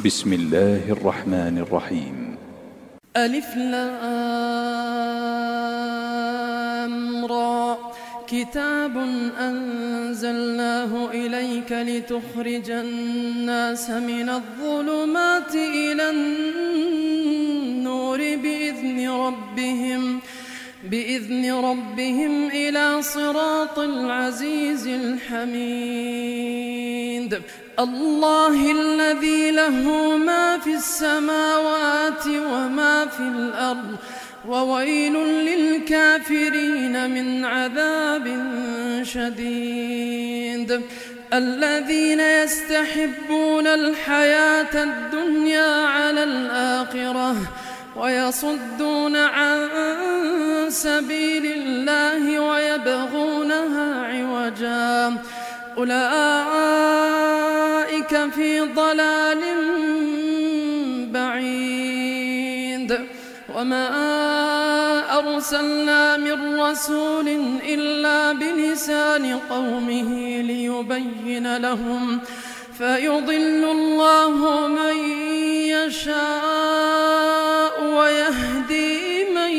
بسم الله الرحمن الرحيم. ألف لام را كتاب أنزلناه إليك لتخرج الناس من الظلمات إلى النور بإذن ربهم إلى صراط العزيز الحميد. الله الذي له ما في السماوات وما في الأرض وويل للكافرين من عذاب شديد. الذين يستحبون الحياة الدنيا على الآخرة ويصدون عن سبيل الله ويبغونها عوجا أولئك في ضلال بعيد. وما أرسلنا من رسول إلا بلسان قومه ليبين لهم فيضل الله من يشاء ويهدي من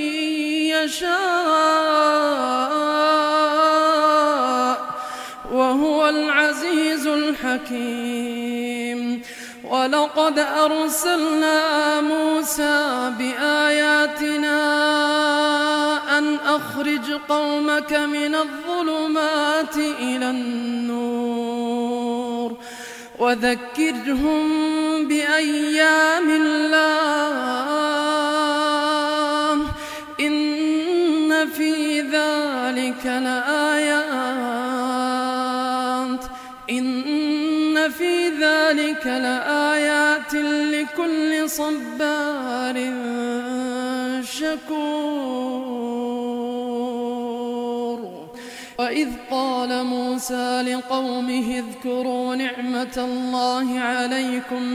يشاء وهو العزيز الحكيم. ولقد أرسلنا موسى بآياتنا أن أخرج قومك من الظلمات إلى النور وذكرهم بأيام الله إن في ذلك لآيات لكل صبار شكور. وإذ قال موسى لقومه اذكروا نعمة الله عليكم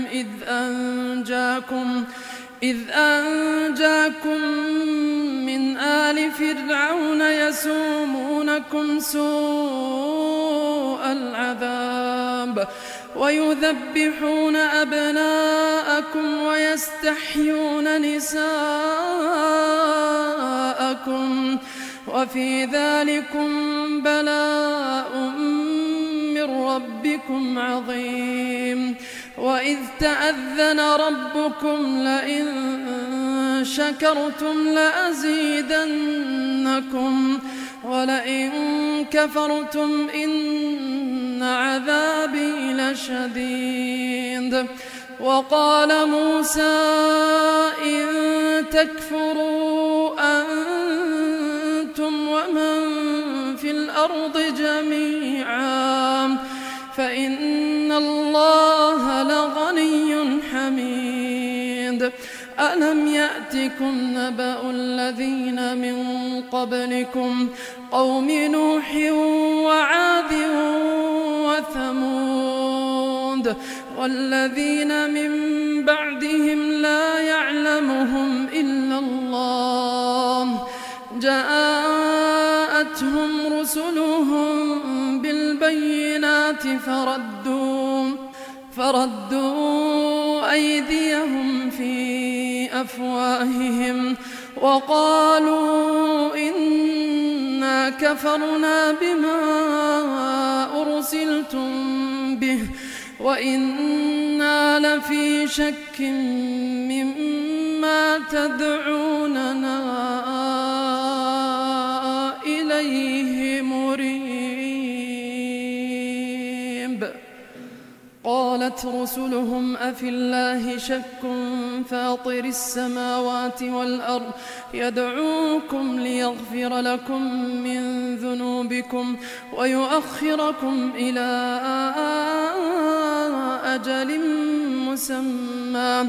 إذ أنجاكم من آل فرعون يسومونكم سوء العذاب ويذبحون أبناءكم ويستحيون نساءكم وفي ذلكم بلاء من ربكم عظيم. وإذ تأذن ربكم لئن شكرتم لأزيدنكم ولئن كفرتم إن عذابي لشديد. وقال موسى إن تكفروا أنتم ومن في الأرض جميعا فإن الله لغني حميد. ألم يأتكم نبأ الذين من قبلكم قوم نوح وعاد وثمود والذين من بعدهم لا يعلمهم إلا الله جاءتهم رسلهم بالبينات فردوا أيديهم في أفواههم وقالوا إنا كفرنا بما أرسلتم به وإنا لفي شك مما تدعوننا إليه مريب. قالت رسلهم أفي الله شك فاطر السماوات والأرض يدعوكم ليغفر لكم من ذنوبكم ويؤخركم إلى أجل مسمى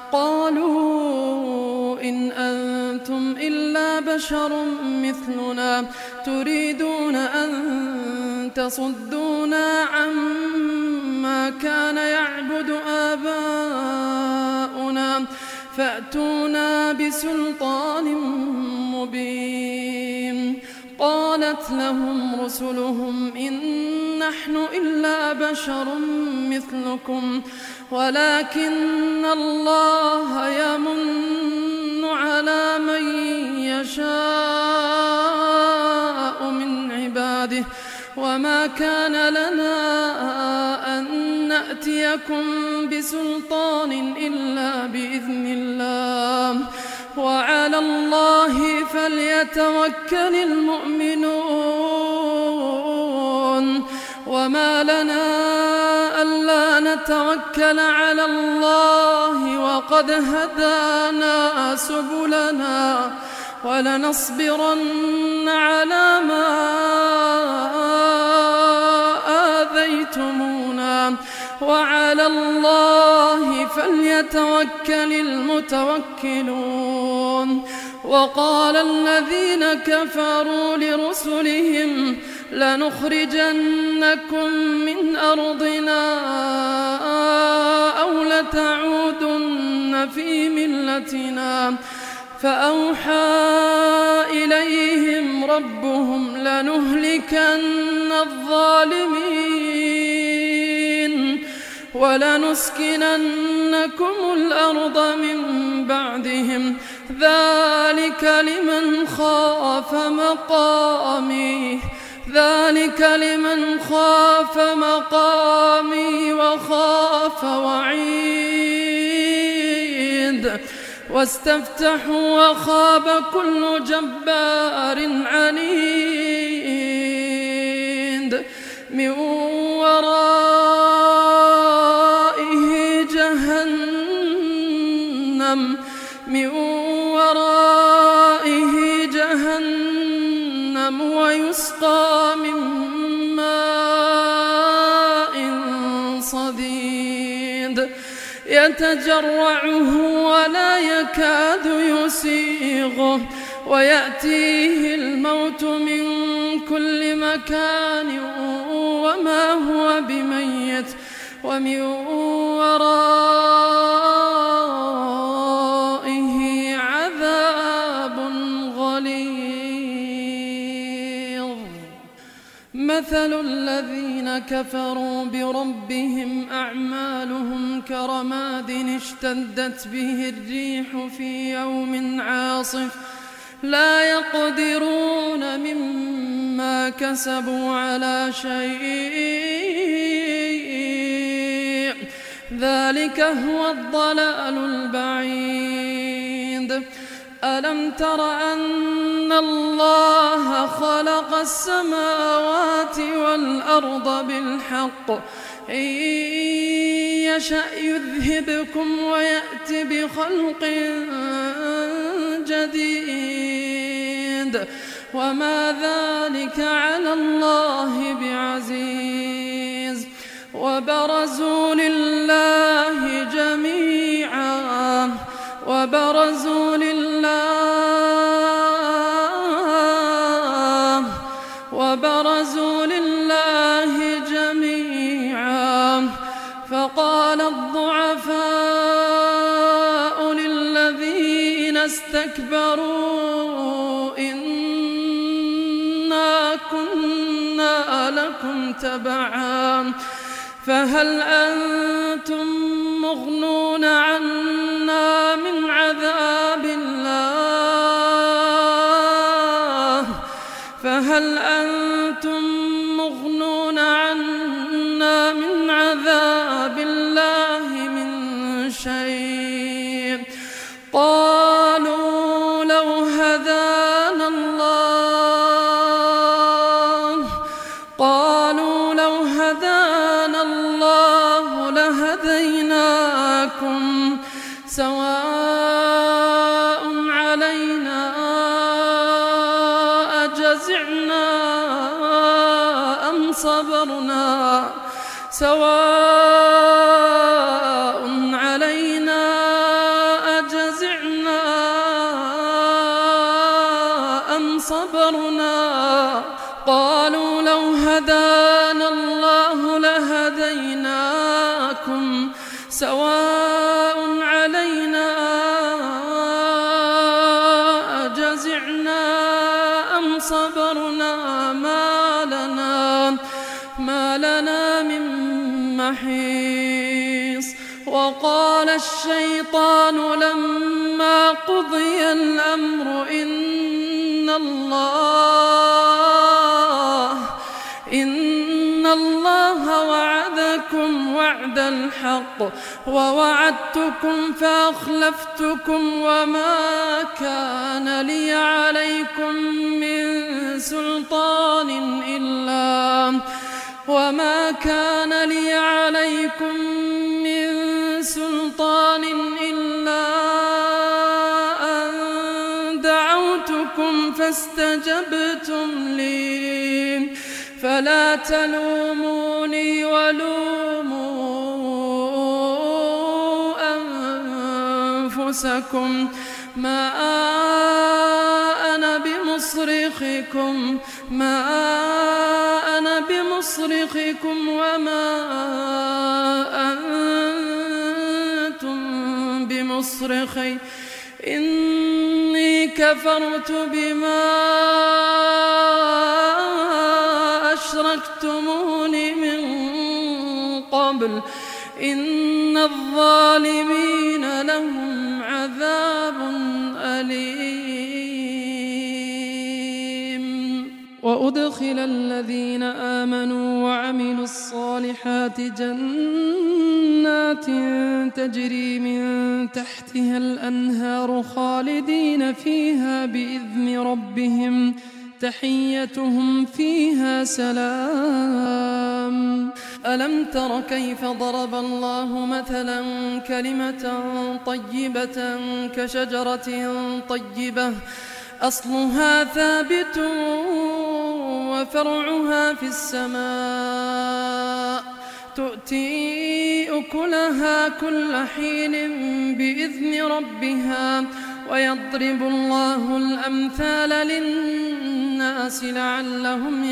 قالوا إن أنتم إلا بشر مثلنا تريدون أن تصدونا عما كان يعبد آباؤنا فأتونا بسلطان مبين. قالت لهم رسلهم إن نحن إلا بشر مثلكم ولكن الله يمن على من يشاء من عباده وما كان لنا أن نأتيكم بسلطان إلا بإذن الله وعلى الله فليتوكل المؤمنون وما لنا ألا نتوكل على الله وقد هدانا سبلنا ولنصبرن على ما آذيتمونا وعلى الله فليتوكل المتوكلون وقال الذين كفروا لرسلهم لنخرجنكم من أرضنا أو لتعودن في ملتنا فأوحى إليهم ربهم لنهلكن الظالمين ولنسكننكم الأرض من بعدهم ذلك لمن خاف مقامي وخاف وعيد واستفتحوا وخاب كل جبار عنيد من ورائه جهنم ويسقى من ماء صديد يتجرعه ولا يكاد يسيغه ويأتيه الموت من كل مكان وما هو بميت ومن ورائه عذاب غليظ مثل الذين كفروا بربهم أعمالهم كرماد اشتدت به الريح في يوم عاصف لا يقدرون مما كسبوا على شيء ذلك هو الضلال البعيد ألم تر أن الله خلق السماوات والأرض بالحق إن يشأ يذهبكم ويأت بخلق جديد وما ذلك على الله بعزيز وبرزوا لله جميعا فقال الضعفاء للذين استكبروا إنا كنا لكم تبعا فهل أنتم مغنون عنا من عذاب الله من شيء قالوا لو هدانا الله لهديناكم سواء علينا أجزعنا أم صبرنا قالوا لو هدانا الله لهديناكم سواء علينا أجزعنا أم صبرنا ما الشيطان لما قضي الأمر إن الله وعدكم وعد الحق ووعدتكم فأخلفتكم وما كان لي عليكم من سلطان إلا أن دعوتكم فاستجبتم لي فلا تلوموني ولوموا أنفسكم ما أنا بمصرخكم وما أنتم بمصرخي إني كفرت بما أشركتمون من قبل إن الظالمين لهم عذاب أليم. وأدخل الذين آمنوا وعملوا الصالحات جنات تجري من تحتها الأنهار خالدين فيها بإذن ربهم تحيتهم فيها سلام. ألم تر كيف ضرب الله مثلا كلمة طيبة كشجرة طيبة أصلها ثابت وفرعها في السماء تؤتي أكلها كل حين بإذن ربها ويضرب الله الأمثال للناس لعلهم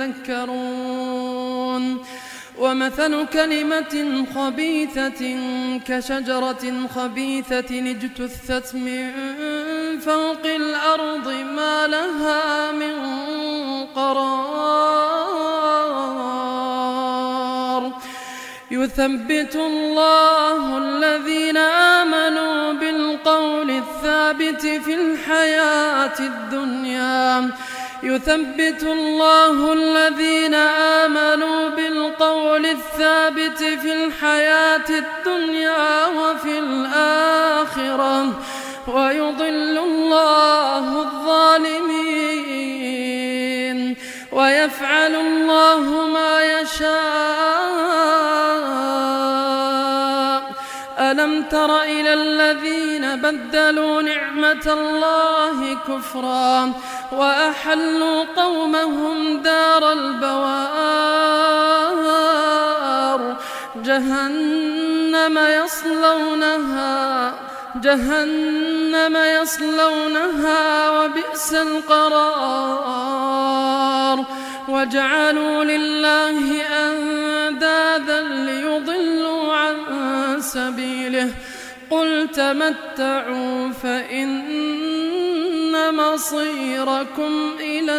يتذكرون. ومثل كلمة خبيثة كشجرة خبيثة اجتثت من فوق الأرض ما لها من قرار. يثبت الله الذين آمنوا بالقول الثابت في الحياة الدنيا يثبت الله الذين آمنوا بالقول الثابت في الحياة الدنيا وفي الآخرة ويضل الله الظالمين ويفعل الله ما يشاء. ألم تر إلى الذين بدلوا نعمة الله كفرا وأحلوا قومهم دار البوار جهنم يصلونها وبئس القرار. وجعلوا لله أندادا ليضلوا عن سبيله قل تمتعوا فإن مصيركم إلى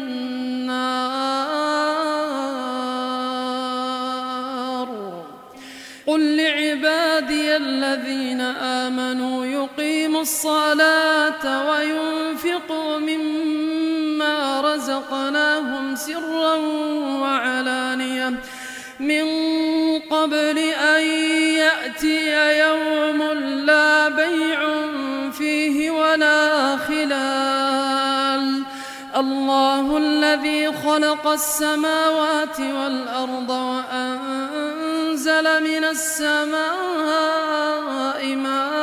النار. قل لعبادي الذين آمنوا يقيموا الصلاة وينفقوا مما رزقناهم سرا وعلانية من قبل أن يأتي يوم لا بيع فيه ولا خلال. الله الذي خلق السماوات والأرض وأنزل من السماء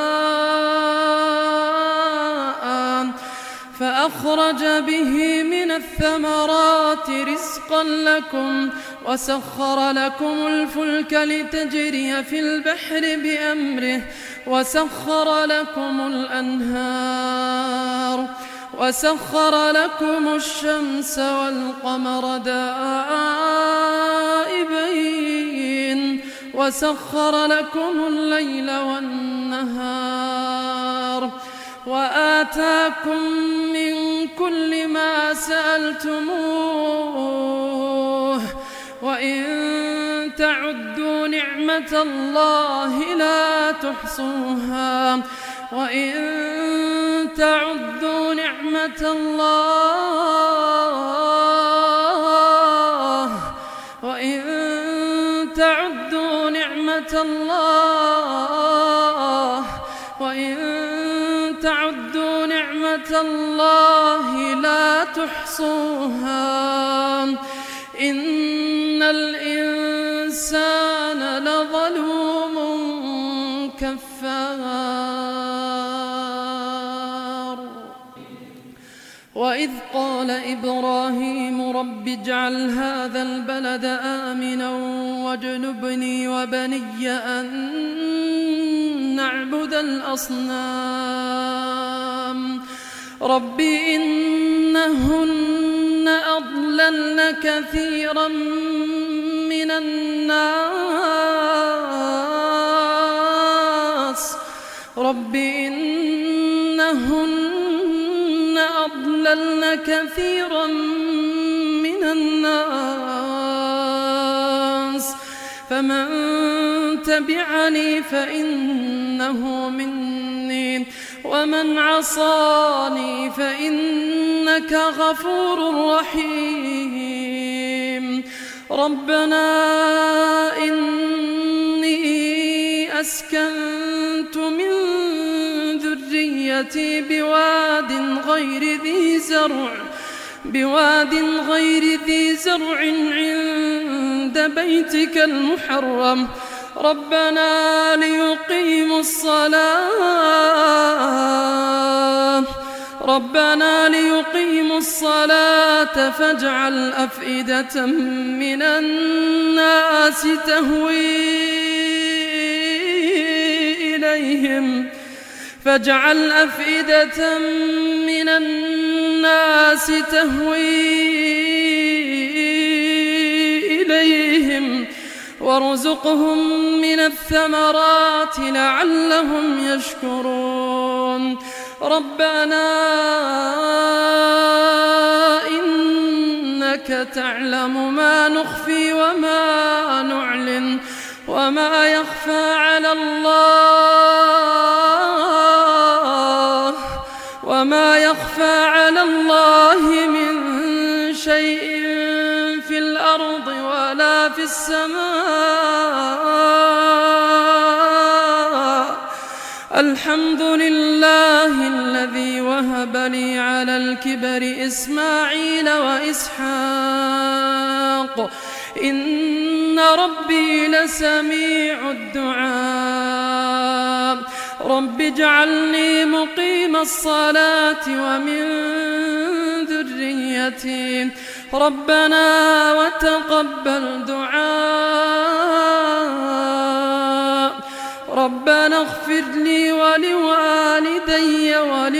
ماء فأخرج به من الثمرات رزقا لكم وسخر لكم الفلك لتجري في البحر بأمره وسخر لكم الأنهار وسخر لكم الشمس والقمر دائبين وسخر لكم الليل والنهار وآتاكم من كل ما سألتموه وإن تعدوا نعمة نعمة الله لا تحصوها وإن تعدوا نعمة الله لا تحصوها إن الإنسان لظلوم كفار. وإذ قال إبراهيم رب اجعل هذا البلد آمنا واجنبني وبني أن نعبد الأصنام رب إنهن أضللن كثيرا من الناس فمن تبعني فإنه مني ومن عصاني فإنك غفور رحيم. ربنا إني أسكنت من ذريتي بواد غير ذي زرع عند بيتك المحرم ربنا ليقيموا الصلاة فاجعل أفئدة من الناس تهوي إليهم وارزقهم من الثمرات لعلهم يشكرون. ربنا إنك تعلم ما نخفي وما نعلن وما يخفى على الله من شيء في الأرض ولا في السماء. الحمد لله الذي وهب لي على الكبر إسماعيل وإسحاق إن ربي لسميع الدعاء. رب اجعلني مقيم الصلاة ومن ذريتي ربنا وتقبل دعاء. ربنا اغفر لي ولوالدي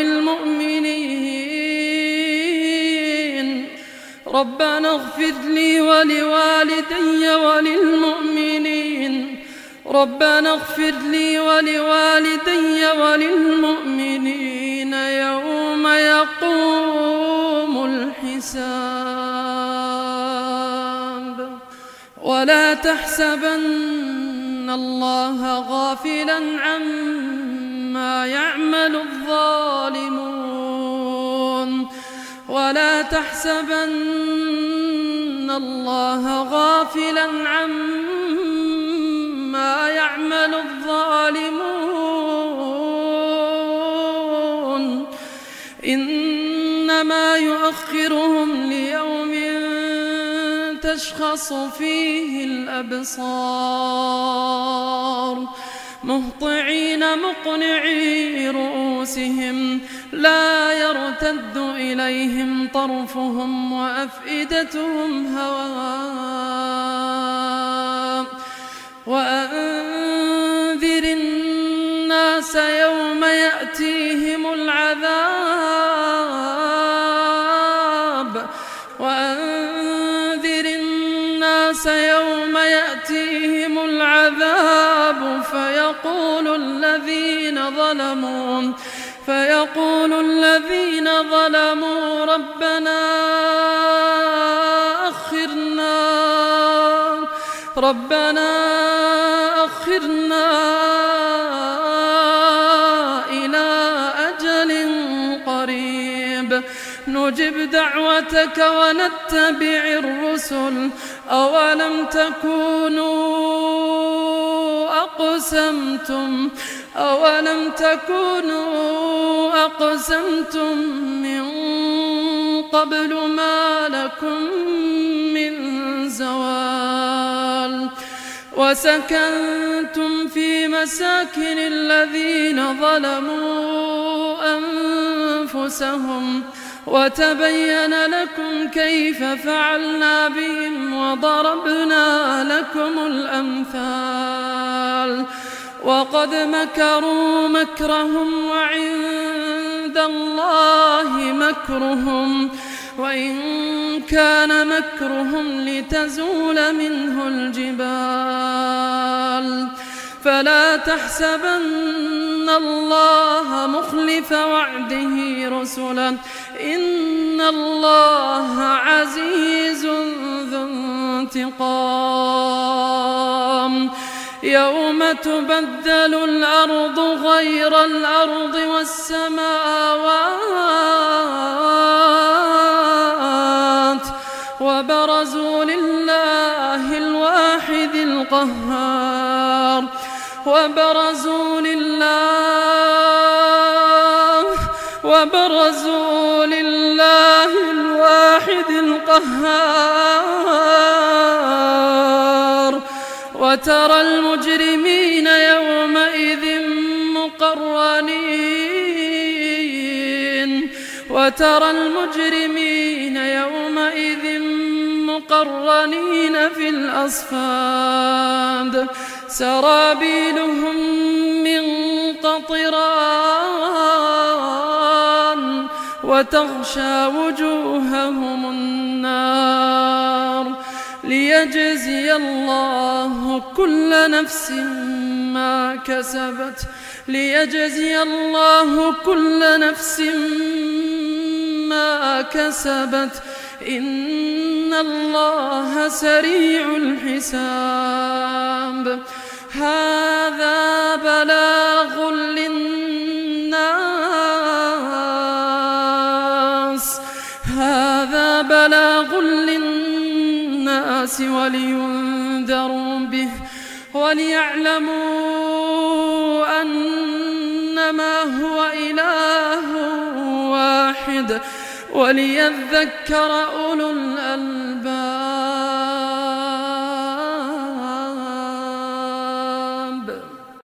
وللمؤمنين يوم يقوم الحساب. ولا تحسبن الله غافلا عما يعمل الظالمون إنما يؤخرهم ليوم تشخص فيه الأبصار مهطعين مقنعي رؤوسهم لا يرتد إليهم طرفهم وأفئدتهم هواء. وأنذر الناس يوم يأتيهم العذاب فيقول الذين ظلموا ربنا أخرنا إلى أجل قريب نجب دعوتك ونتبع الرسل أولم تكونوا أقسمتم من قبل ما لكم من زوال وسكنتم في مساكن الذين ظلموا أنفسهم وتبين لكم كيف فعلنا بهم وضربنا لكم الأمثال وقد مكروا مكرهم وعند الله مكرهم وإن كان مكرهم لتزول منه الجبال فلا تحسبن الله مخلف وعده رسلا إن الله عزيز ذو انتقام يوم تبدل الأرض غير الأرض والسماوات وبرزوا لله الواحد القهار وبرزوا لله الواحد القهار وترى المجرمين يومئذ مقرنين في الأصفاد سرابيلهم من قطران وتغشى وجوههم النار ليجزي الله كل نفس ما كسبت إن الله سريع الحساب هذا بلاغ للناس ولينذروا به وليعلموا أنما هو إله واحد وليذكر أولو الألباب